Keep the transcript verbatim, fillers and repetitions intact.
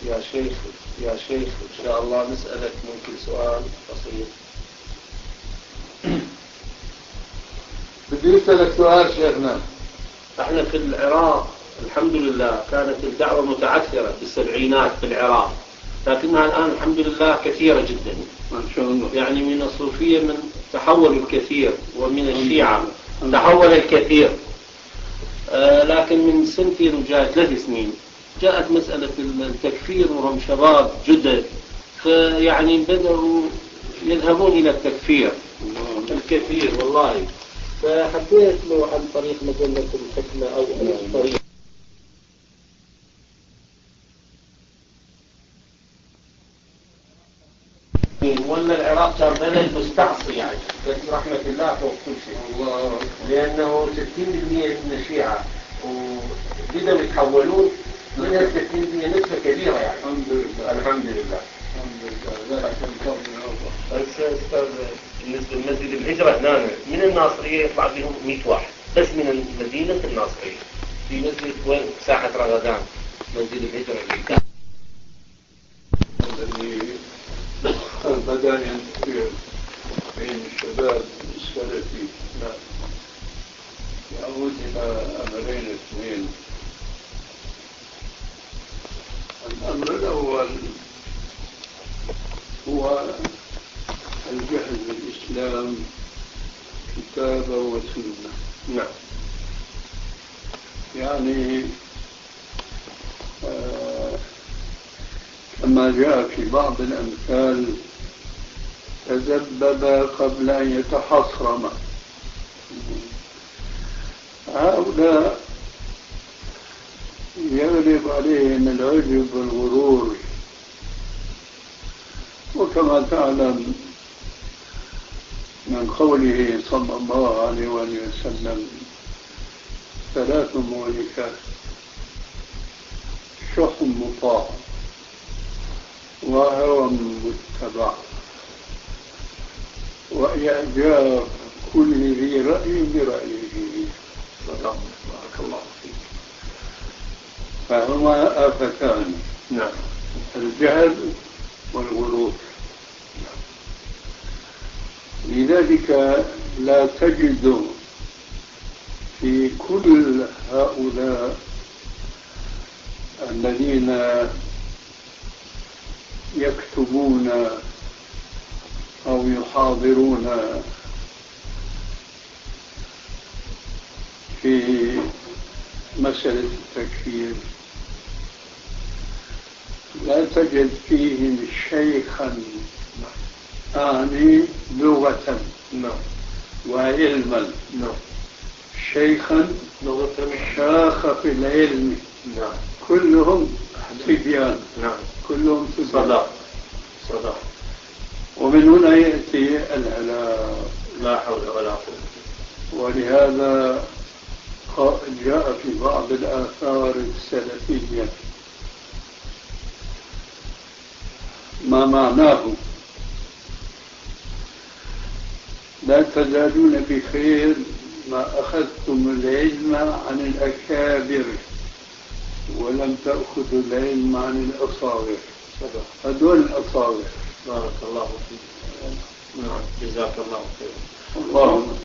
يا شيخ يا شيخ إن شاء الله نسألك ممكن سؤال بسيط. بدي أسألك سؤال شيخنا. احنا في العراق الحمد لله كانت الدعوة متعثرة في السبعينات في العراق، لكنها الآن الحمد لله كثيرة جدا ما شاء الله. يعني من الصوفية من تحول الكثير، ومن الشيعة تحول الكثير. آه لكن من سنتين وجاء ثلاث سنين جاءت مسألة التكفير، وهم شباب جدد فيعني بدأوا يذهبون إلى التكفير الكثير والله. فحبيت له عن طريق مجلة الحكمة أو أي طريق. ولا العراق كان بلد مستعصي يعني، بس رحمة الله فوق كل شيء الله، لأنه ستين بالمئة من الشيعة وبدأوا يتحولون منها ستين بالمئة نسبة كبيرة يعني. الحمد لله الحمد لله الحمد لله. لا تنفضل الله. بس أستاذ بالنسبة لمسجد الهجرة هنا من الناصرية يطلع بهم مئة واحد بس من مدينة الناصرية، في مسجد وين ساحة رغدان مسجد الهجرة اللي كان الذي بدأ ينتشر بين الشباب السلفي يعود إلى أمرين اثنين. الأمر الأول هو الجهل بالإسلام كتابة وسنة. نعم. يعني آه كما جاء في بعض الأمثال تذبب قبل أن يتحصرم. هؤلاء يغلب عليهم العجب والغرور، وكما تعلم من قوله صلى الله عليه وآله وسلم ثلاث مهلكات: شح مطاع، وهوى متبع، وإعجاب كل ذي رأي برأيه. بارك الله فيك. فهما آفتان. نعم. الجهل والغرور. لذلك لا تجد في كل هؤلاء الذين يكتبون أو يحاضرون في مسألة التكفير، لا تجد فيهم شيخا أعني لغة وعلما، شيخا شاخ في العلم، كلهم صبيان، كلهم صدق صدق. ومن هنا يأتي الهلاك. لا حول ولا قوة. ولهذا جاء في بعض الآثار السلفية ما معناه: لا تزالون بخير ما أخذتم العلم عن الأكابر ولم تأخذوا العلم عن الأصاغر. هذول الأصاغر. بارك الله فيك. نعم. جزاك الله خير. اللهم